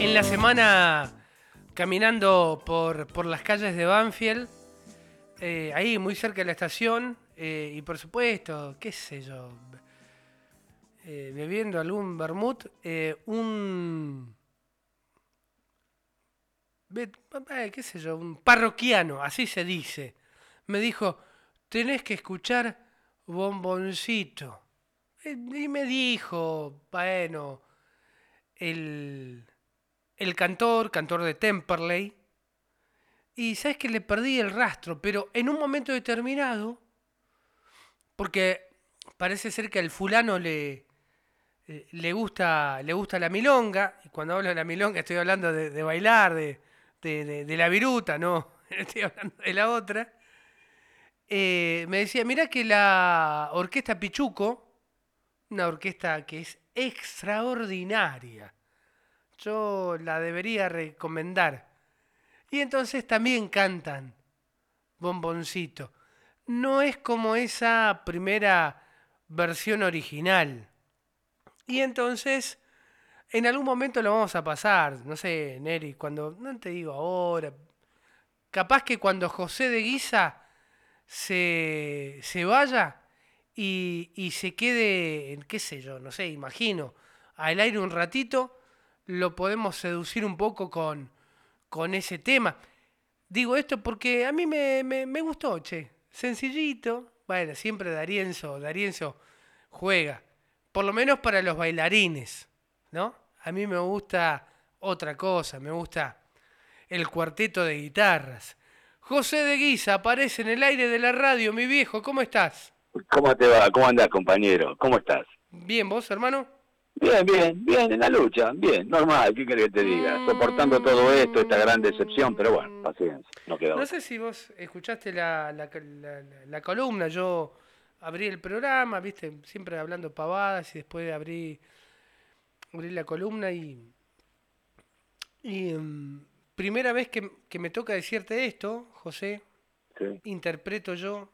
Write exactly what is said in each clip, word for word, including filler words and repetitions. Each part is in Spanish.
en la semana caminando por, por las calles de Banfield, eh, ahí muy cerca de la estación, eh, y por supuesto, qué sé yo, eh, bebiendo algún vermut, eh, un, eh, qué sé yo, un parroquiano, así se dice, me dijo, tenés que escuchar Bomboncito. Eh, Y me dijo, bueno, el, el cantor, cantor de Temperley, y sabes que le perdí el rastro, pero en un momento determinado, porque parece ser que al fulano le, eh, le gusta le gusta la milonga, y cuando hablo de la milonga estoy hablando de, de bailar, de, de, de- de la viruta, no, estoy hablando de la otra. Eh, me decía, mira que la orquesta Pichuco, una orquesta que es extraordinaria, yo la debería recomendar. Y entonces también cantan Bomboncito. No es como esa primera versión original. Y entonces, en algún momento lo vamos a pasar. No sé, Neri, cuando, no te digo ahora, capaz que cuando José de Guisa se, se vaya y, y se quede, en qué sé yo, no sé, imagino, al aire un ratito, lo podemos seducir un poco con, con ese tema. Digo esto porque a mí me, me, me gustó, che. Sencillito. Bueno, siempre Darienzo, Darienzo juega. Por lo menos para los bailarines, ¿no? A mí me gusta otra cosa, me gusta el cuarteto de guitarras. José de Guisa aparece en el aire de la radio, mi viejo, ¿cómo estás? ¿Cómo te va? ¿Cómo andás, compañero? ¿Cómo estás? Bien, ¿vos, hermano? Bien, bien, bien, en la lucha, bien, normal, ¿qué querés que te diga? Soportando todo esto, esta gran decepción, pero bueno, Mm, paciencia, no queda No otra. sé si vos escuchaste la, la, la- la- la columna, yo abrí el programa, viste, siempre hablando pavadas y después abrí, abrí la columna y, y mm, primera vez que, que me toca decirte esto, José, ¿Sí? interpreto yo,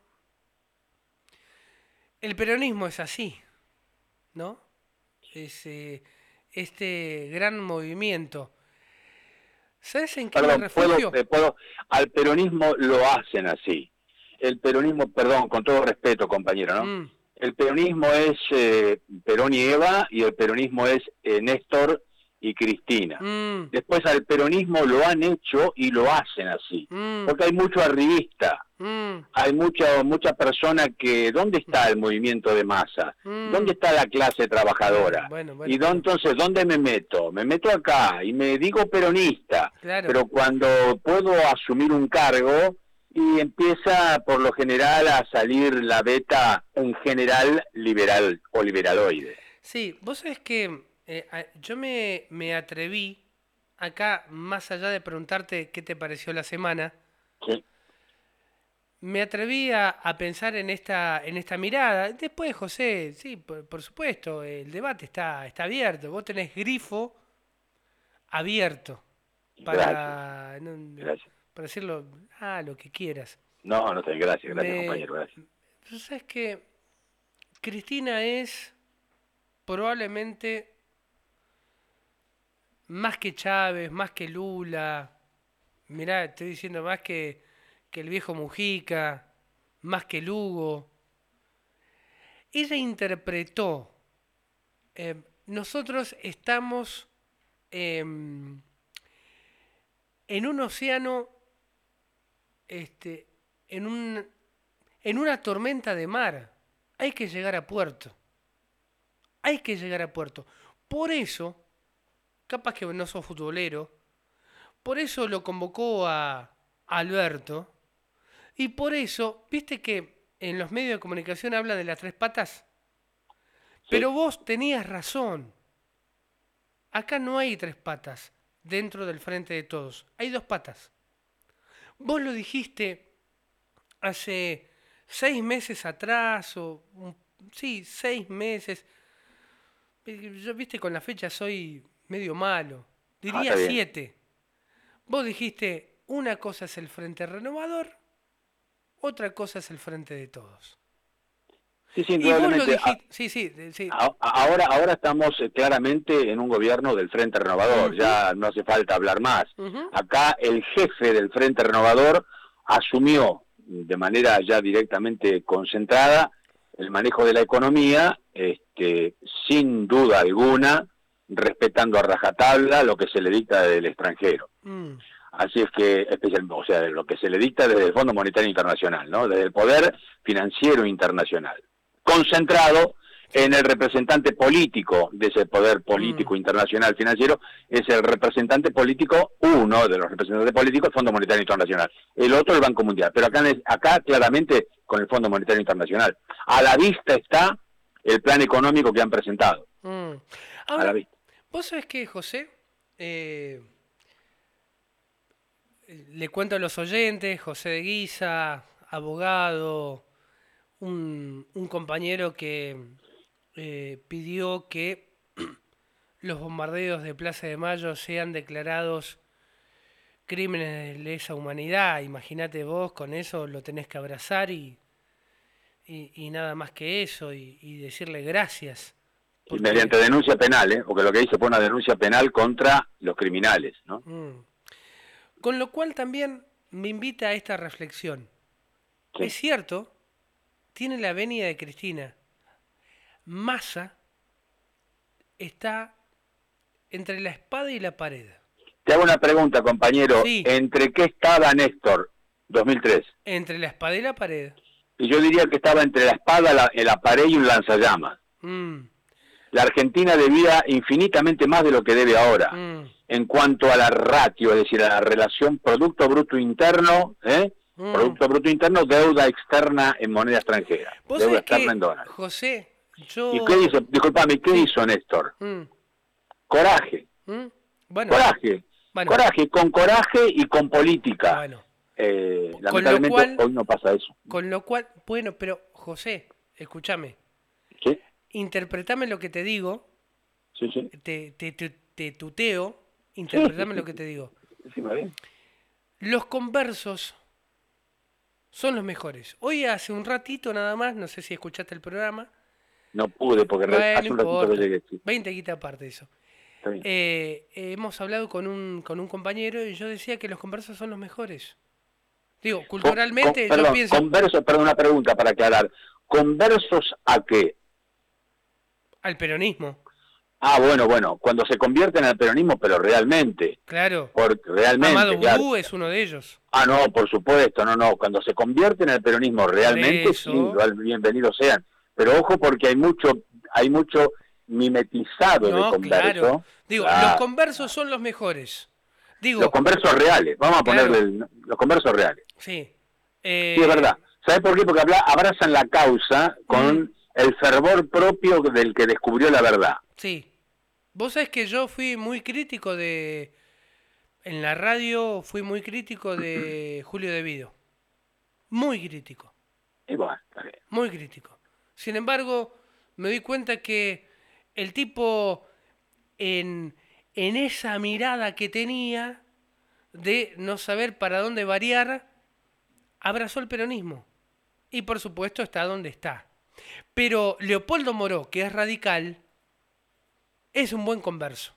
el peronismo es así, ¿no? Es eh, este gran movimiento. ¿Sabes en qué me Perdón, puedo, refugio? eh, puedo, al peronismo lo hacen así. El peronismo, perdón, con todo respeto, compañero, ¿no? Mm, El peronismo es eh, Perón y Eva y el peronismo es eh, Néstor y Cristina. mm, Después al peronismo lo han hecho y lo hacen así, mm, porque hay mucho arribista, mm, hay mucha mucha persona que, ¿dónde está el movimiento de masa? ¿Dónde mm. está la clase Bueno, trabajadora? bueno, Y bueno, do, bueno. entonces, ¿dónde me meto? Me meto acá y me digo peronista, Claro. pero cuando puedo asumir un cargo y empieza por lo general a salir la beta un general liberal o liberaloide. Sí, vos sabés que eh, a- yo me, me atreví, acá, más allá de preguntarte qué te pareció la semana, Sí, me atreví a, a pensar en esta, en esta mirada. Después, José, sí, por, por supuesto, el debate está, está abierto. Vos tenés grifo abierto gracias, para, no, gracias. para decirlo, ah, lo que quieras. No, no sé, gracias, gracias Me, compañero, gracias. vos sabés que Cristina es probablemente más que Chávez, más que Lula, mirá, estoy diciendo más que, que el viejo Mujica, más que Lugo. Ella interpretó, eh, nosotros estamos eh, en un océano, este, en, un, en una tormenta de mar. Hay que llegar a puerto. Hay que llegar a puerto. Por eso, capaz que no sos futbolero, por eso lo convocó a Alberto. Y por eso, viste que en los medios de comunicación hablan de las tres patas. Sí, Pero vos tenías razón. Acá no hay tres patas dentro del frente de todos. Hay dos patas. Vos lo dijiste hace seis meses atrás, o un- sí, seis meses. Yo, viste, con la fecha soy medio malo. ah, Diría está bien. siete. Vos dijiste, una cosa es el frente renovador, otra cosa es el frente de todos. Sí, sí, Y vos lo indudablemente. dijiste, sí, sí, sí. A- a- Ahora, ahora estamos eh, claramente en un gobierno del Frente Renovador, Ujú, ya no hace falta hablar más. ujú, Acá el jefe del Frente Renovador asumió de manera ya directamente concentrada el manejo de la economía, este, sin duda alguna, respetando a rajatabla lo que se le dicta del extranjero. mm, Así es que, especial, o sea, lo que se le dicta desde el Fondo Monetario Internacional, ¿no? Desde el poder financiero internacional, concentrado en el representante político de ese poder mm, político internacional financiero, es el representante político, uno de los representantes políticos, el Fondo Monetario Internacional, el otro el Banco Mundial, pero acá, acá claramente con el Fondo Monetario Internacional. A la vista está el plan económico que han presentado, mm. a la Ahora, vista. vos sabés que, José, eh, le cuento a los oyentes, José de Guisa, abogado, un, un compañero que eh, pidió que los bombardeos de Plaza de Mayo sean declarados crímenes de lesa humanidad. Imagínate vos, con eso lo tenés que abrazar y, y, y nada más que eso, y, y decirle gracias. Y Porque, mediante denuncia penal, ¿eh? Porque lo que hizo fue una denuncia penal contra los criminales, ¿no? mm. Con lo cual también me invita a esta reflexión. Sí. Es cierto, tiene la venia de Cristina. Massa está entre la espada y la pared. Te hago una pregunta, compañero. Sí, ¿Entre qué estaba Néstor, dos mil tres? entre la espada y la pared. Y yo diría que estaba entre la espada, la, la pared y un lanzallamas. Mm, La Argentina debía infinitamente más de lo que debe ahora. mm, En cuanto a la ratio, es decir, a la relación Producto Bruto Interno, ¿eh? mm. Producto Bruto Interno, deuda externa en moneda extranjera, Vos deuda sabés externa que, en dólares. José, ¿Y qué yo... hizo? Disculpame, ¿qué Sí, hizo Néstor? mm, Coraje. mm, bueno, Coraje, bueno, coraje, con coraje y con política. bueno. Eh, Con lo lamentablemente cual, hoy no pasa eso. con lo cual, bueno, pero José, escúchame, ¿Sí? interpretame lo que te digo, Sí, sí. te, te, te, te tuteo, Sí, sí, interpretame sí. lo que te digo. Sí, va bien. Los conversos son los mejores. Hoy hace un ratito nada más, no sé si escuchaste el programa, No pude porque re- bueno, no hace un ratito que importa, llegué. Sí, veinte quitas aparte de eso. está bien. Eh, hemos hablado con un, con un compañero y yo decía que los conversos son los mejores. Digo, Con- con- culturalmente yo perdón, pienso converso, perdón, una pregunta para aclarar. ¿Conversos a qué? al peronismo, Ah, bueno, bueno, cuando se convierten al peronismo, pero realmente, claro. porque realmente, Amado claro. Vudú es uno de ellos. Ah, no, por supuesto, no, no, cuando se convierten al peronismo Por realmente, sí, eso, bienvenidos sean. Pero ojo porque hay mucho, hay mucho mimetizado de no, claro. converso. Digo, los Claro. conversos son los mejores. Los Digo, conversos reales, vamos a ponerle claro, el- los conversos reales. sí. Sí, es Eh, verdad. ¿Sabes por qué? Porque habla- abrazan la causa mm, con el fervor propio del que descubrió la verdad. sí. Vos sabés que yo fui muy crítico de... En la radio fui muy crítico de Julio De Vido. Muy crítico. Y bueno, está bien. Muy crítico. Sin embargo, me di cuenta que el tipo en, en esa mirada que tenía de no saber para dónde variar, abrazó el peronismo. Y por supuesto está donde está. Pero Leopoldo Moró, que es radical, es un buen converso.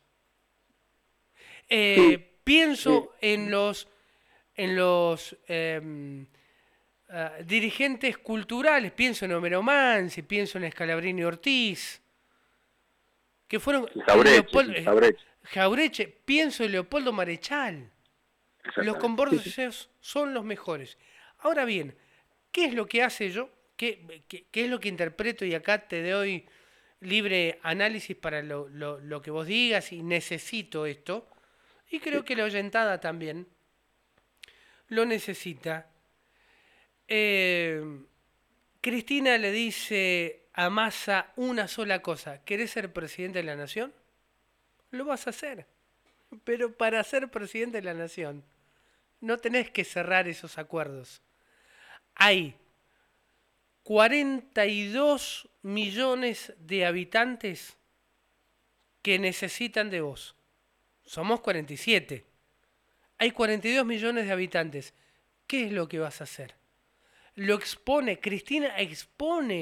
Sí, Eh, sí, pienso en los, en los em, ah, dirigentes culturales, pienso en Homero Mansi, pienso en Scalabrini Ortiz, que fueron sí, Jaureche, Leopoldo, sí, eh, Jaureche, Jaureche, pienso en Leopoldo Marechal. Los exactamente. Sí, sí. conversos son los mejores. Ahora bien, ¿qué es lo que hace yo? ¿Qué, qué, qué es lo que interpreto? Y acá te doy libre análisis para lo, lo, lo que vos digas y necesito esto. Y creo Sí. que la oyentada también lo necesita. Eh, Cristina le dice a Massa una sola cosa. ¿Querés ser presidente de la nación? Lo vas a hacer. Pero para ser presidente de la nación no tenés que cerrar esos acuerdos. Hay cuarenta y dos millones de habitantes que necesitan de vos. Somos cuarenta y siete. Hay cuarenta y dos millones de habitantes. ¿Qué es lo que vas a hacer? Lo expone, Cristina expone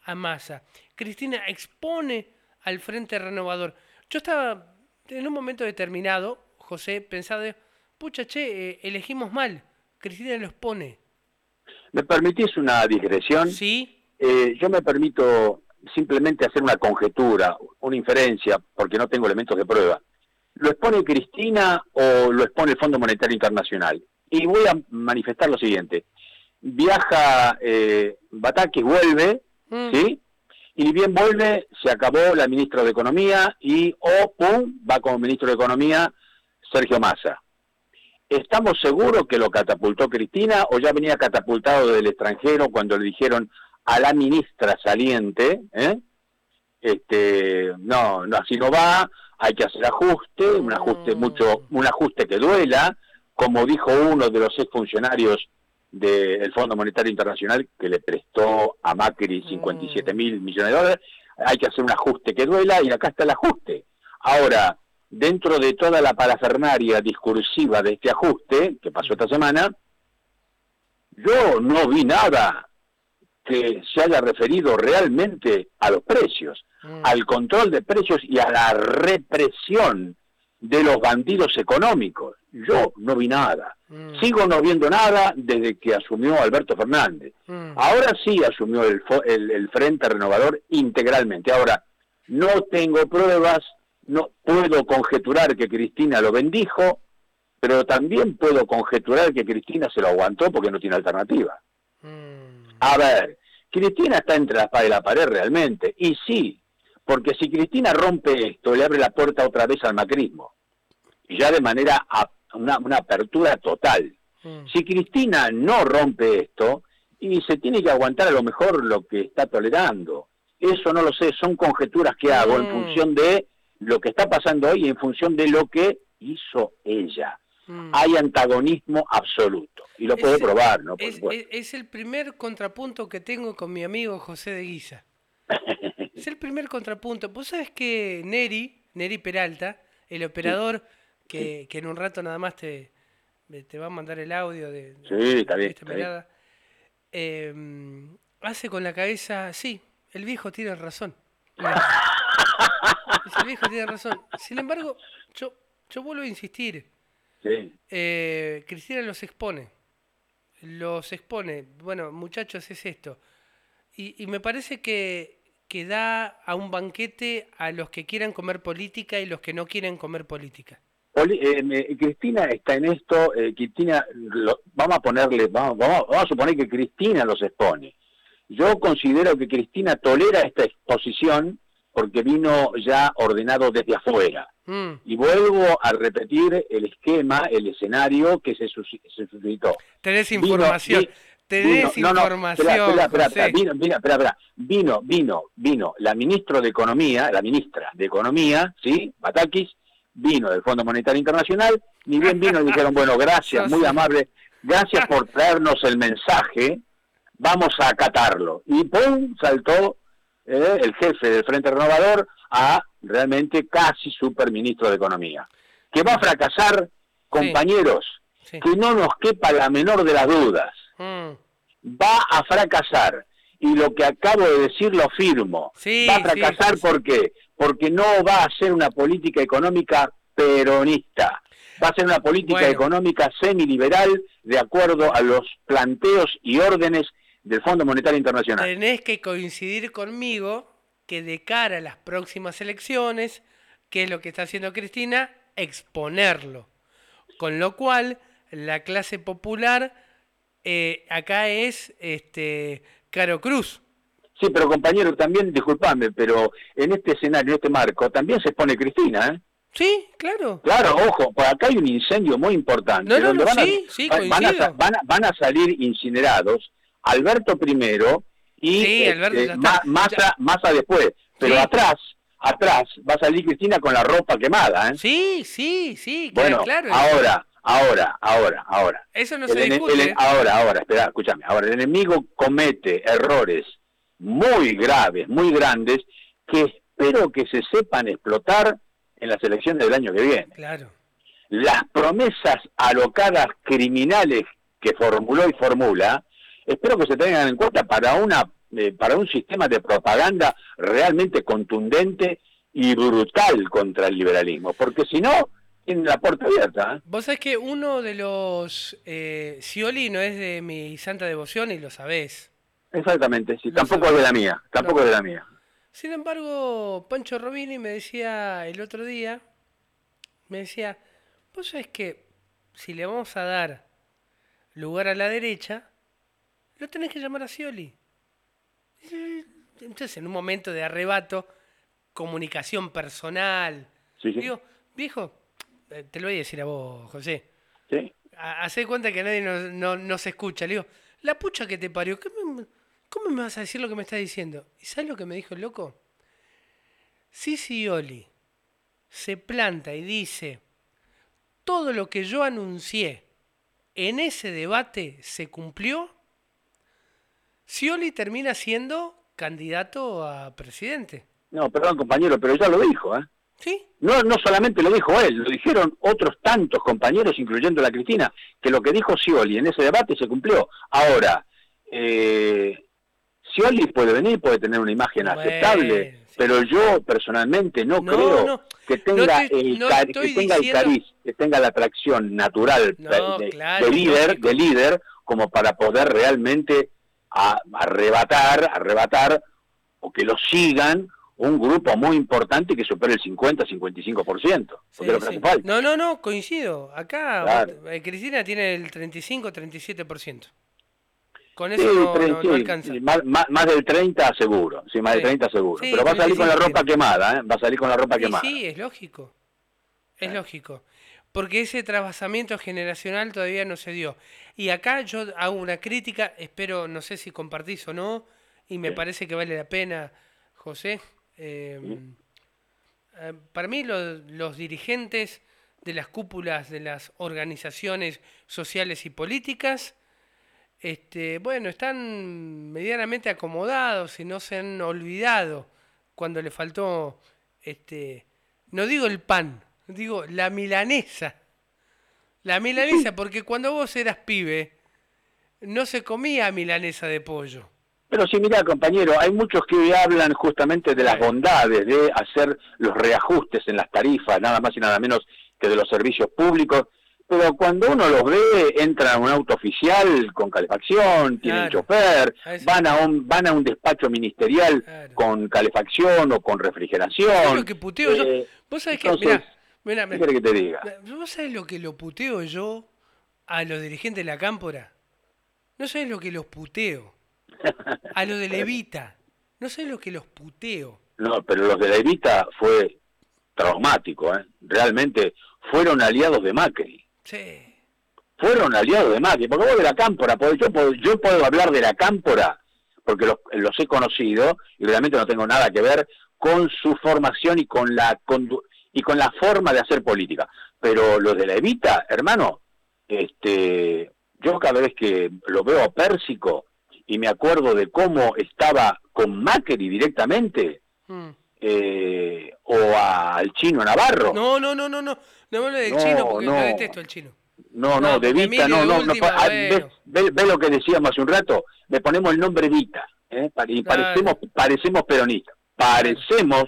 a Massa. Cristina expone al Frente Renovador. Yo estaba en un momento determinado, José, pensado, pucha, che, eh, elegimos mal. Cristina los pone. ¿Me permitís una digresión? Sí. Eh, yo me permito simplemente hacer una conjetura, una inferencia, porque no tengo elementos de prueba. ¿Lo expone Cristina o lo expone el Fondo Monetario Internacional? Y voy a manifestar lo siguiente. Viaja eh, Batakis, vuelve, mm. ¿sí? Y ni bien vuelve, se acabó la ministra de Economía y, oh, pum, va como ministro de Economía Sergio Massa. ¿Estamos seguros que lo catapultó Cristina o ya venía catapultado del extranjero cuando le dijeron a la ministra saliente, ¿eh? este, no, no, así no va, hay que hacer ajuste, un ajuste mucho, un ajuste que duela, como dijo uno de los exfuncionarios del Fondo Monetario Internacional que le prestó a Macri cincuenta y siete mil millones de dólares, hay que hacer un ajuste que duela y acá está el ajuste. Ahora, dentro de toda la parafernaria discursiva de este ajuste que pasó esta semana, yo no vi nada que se haya referido realmente a los precios, mm. al control de precios y a la represión de los bandidos económicos. Yo no vi nada. Mm. Sigo no viendo nada desde que asumió Alberto Fernández. Mm. Ahora sí asumió el, el, el Frente Renovador integralmente. Ahora, no tengo pruebas, no puedo conjeturar que Cristina lo bendijo, pero también puedo conjeturar que Cristina se lo aguantó porque no tiene alternativa. Mm. A ver, Cristina está entre la espada y la pared realmente, y sí, porque si Cristina rompe esto, le abre la puerta otra vez al macrismo, y ya de manera, a, una, una apertura total. Mm. Si Cristina no rompe esto, y se tiene que aguantar a lo mejor lo que está tolerando, eso no lo sé, son conjeturas que hago mm. en función de lo que está pasando hoy, en función de lo que hizo ella. Mm. Hay antagonismo absoluto, y lo es, puedo probar, ¿no? Por es, es, es el primer contrapunto que tengo con mi amigo José de Guisa. Es el primer contrapunto. Vos sabés que Neri, Neri Peralta, el operador, sí. que, sí. que en un rato nada más te, te va a mandar el audio de, sí, de, está de bien, esta está mirada, eh, hace con la cabeza, sí, el viejo tiene razón. El viejo tiene razón. Sin embargo, yo, yo vuelvo a insistir. Sí. Eh, Cristina los expone. Los expone. Bueno, muchachos, es esto. Y, y me parece que, que da a un banquete a los que quieran comer política y los que no quieren comer política. Poli, eh, me, Cristina está en esto. Eh, Cristina, lo, vamos a ponerle, vamos, vamos, vamos a suponer que Cristina los expone. Yo considero que Cristina tolera esta exposición porque vino ya ordenado desde afuera. Mm. Y vuelvo a repetir el esquema, el escenario que se, sus, se suscitó. Tenés información, vino, tenés vino, información, no, no, espera, espera, espera, vino, vino, espera, espera, vino, vino, vino la ministra de Economía, la ministra de Economía, ¿sí? Batakis, vino del Fondo Monetario Internacional, ni bien vino y dijeron, bueno, gracias, muy amable, gracias por traernos el mensaje, vamos a acatarlo. Y ¡pum! Saltó eh, el jefe del Frente Renovador a realmente casi superministro de Economía. Que va a fracasar, compañeros, sí. Sí. que no nos quepa la menor de las dudas. Mm. Va a fracasar. Y lo que acabo de decir lo firmo. Sí, va a fracasar sí, sí, ¿por qué? Porque no va a ser una política económica peronista. Va a ser una política bueno. económica semiliberal de acuerdo a los planteos y órdenes del Fondo Monetario Internacional. Tenés que coincidir conmigo que de cara a las próximas elecciones, ¿qué es lo que está haciendo Cristina? Exponerlo. Con lo cual, la clase popular eh, acá es este Caro Cruz. Sí, pero compañero, también, disculpame, pero en este escenario, en este marco, también se expone Cristina, ¿eh? Sí, claro. Claro, ojo, por acá hay un incendio muy importante. No, no, donde no, van, sí, a, sí, van, a, van, a, van a salir incinerados Alberto primero y sí, este, Alberto Ma, Massa, Massa después. Pero sí. atrás, atrás va a salir Cristina con la ropa quemada, ¿eh? Sí, sí, sí, bueno, claro. ahora, ahora, ahora, ahora. Eso no el, se discute. El, el, ahora, ahora, espera, escúchame. Ahora, el enemigo comete errores muy graves, muy grandes, que espero que se sepan explotar en las elecciones del año que viene. Claro. Las promesas alocadas criminales que formuló y formula, espero que se tengan en cuenta para una eh, para un sistema de propaganda realmente contundente y brutal contra el liberalismo, porque si no, tienen la puerta abierta. ¿eh? Vos sabés que uno de los... Eh, Scioli no es de mi santa devoción y lo sabés. Exactamente, sí, Lo tampoco sabés. es de la mía, tampoco No. es de la mía. Sin embargo, Pancho Robini me decía el otro día, me decía, vos sabés que si le vamos a dar lugar a la derecha, lo tenés que llamar a Scioli. Entonces, en un momento de arrebato, comunicación personal, Sí, sí. digo, viejo, eh, te lo voy a decir a vos, José, ¿Sí? ha- hacé cuenta que nadie nos, no, nos escucha. Le digo, la pucha que te parió, ¿qué me- ¿cómo me vas a decir lo que me estás diciendo? ¿Y sabes lo que me dijo el loco? Si Scioli se planta y dice, todo lo que yo anuncié en ese debate se cumplió, Scioli termina siendo candidato a presidente. No, perdón compañero, pero ya lo dijo, ¿eh? ¿Sí? No, no solamente lo dijo él, lo dijeron otros tantos compañeros, incluyendo la Cristina, que lo que dijo Scioli en ese debate se cumplió. Ahora, eh, Scioli puede venir, puede tener una imagen Bueno, aceptable, sí. pero yo personalmente no, No, creo no, que no tenga estoy- el no car- estoy que tenga el diciendo- cariz, que tenga la atracción natural No, de, claro, de líder, lógico. de líder, como para poder realmente a- arrebatar, arrebatar o que lo sigan un grupo muy importante que supere el cincuenta a cincuenta y cinco por ciento, porque es lo Sí, que sí. hace falta. No, no, no, coincido. Acá Claro. vos- eh, Cristina tiene el treinta y cinco, treinta y siete por ciento. Con Sí, eso no, tre- no, sí, no alcanza. sí, más, más- más del treinta seguro, sí, más Sí. del treinta seguro. Sí, Pero va a salir con la treinta y cinco ropa tiene. quemada, ¿eh? Va a salir con la ropa Y quemada. sí, es lógico. Es Eh. lógico. Porque ese trasvasamiento generacional todavía no se dio. Y acá yo hago una crítica, espero, no sé si compartís o no, y me Sí. parece que vale la pena, José. Eh, Sí. eh, para mí los, los dirigentes de las cúpulas de las organizaciones sociales y políticas, este, bueno, están medianamente acomodados y no se han olvidado cuando le faltó, este, no digo el pan, digo la milanesa. La milanesa, porque cuando vos eras pibe, no se comía milanesa de pollo. Pero sí, mira, compañero, hay muchos que hablan justamente de las Bueno. bondades de hacer los reajustes en las tarifas, nada más y nada menos que de los servicios públicos, pero cuando uno los ve, entran a un auto oficial con calefacción, tienen Claro. chofer, A eso- van a un van a un despacho ministerial Claro. con calefacción o con refrigeración. ¿Sabés lo que puteo yo? Eh, Vos sabés que, entonces, mirá, mirá, ¿qué mirá, querés que te diga? ¿vos sabés lo que lo puteo yo a los dirigentes de la Cámpora? No sabés lo que los puteo. A los de Levita. No sabés lo que los puteo. No, pero los de la Evita fue traumático, ¿eh? Realmente fueron aliados de Macri. Sí. Fueron aliados de Macri, porque vos de la Cámpora, podés- yo puedo, yo puedo hablar de la Cámpora, porque los, los he conocido, y realmente no tengo nada que ver con su formación y con la condu- y con la forma de hacer política. Pero los de la Evita, hermano, este, yo cada vez que lo veo a Pérsico y me acuerdo de cómo estaba con Macri directamente, Mm. eh, o a- al chino Navarro. No, no, no, no, no. No me hables del No, chino porque no. lo detesto el chino. No, No, no, de porque Vita, Emilio no, de no, no. última, ah, bueno. ve, ve- ve lo que decíamos hace un rato, le ponemos el nombre Vita, ¿eh? Pa- y Claro. parecemos, parecemos peronistas, parecemos,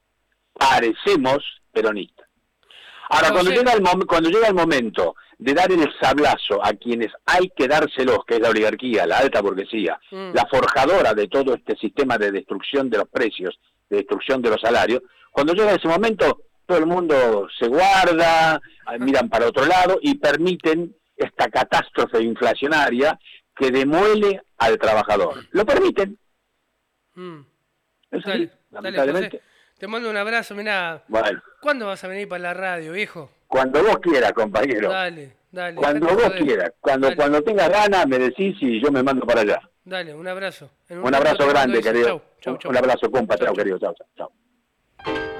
parecemos peronistas. Ahora, José. cuando llega, el mom- cuando llega el momento de dar el sablazo a quienes hay que dárselos, que es la oligarquía, la alta burguesía, Mm. la forjadora de todo este sistema de destrucción de los precios, de destrucción de los salarios, cuando llega ese momento, todo el mundo se guarda, ah, miran para otro lado y permiten esta catástrofe inflacionaria que demuele al trabajador. Lo permiten. Mm. Es Dale, así, dale, lamentablemente. José. Te mando un abrazo, mirá. Bueno, ¿Cuándo vas a venir para la radio, viejo? cuando vos quieras, compañero. Dale, dale. Cuando dejate vos joder. quieras. Cuando, Dale, cuando tengas ganas, me decís y yo me mando para allá. dale, un abrazo. En Un rato abrazo te mando grande, eso. querido. Chau, chau, Un- chau. Un abrazo, compa. Chau, Chao, chau. querido. Chao, chao.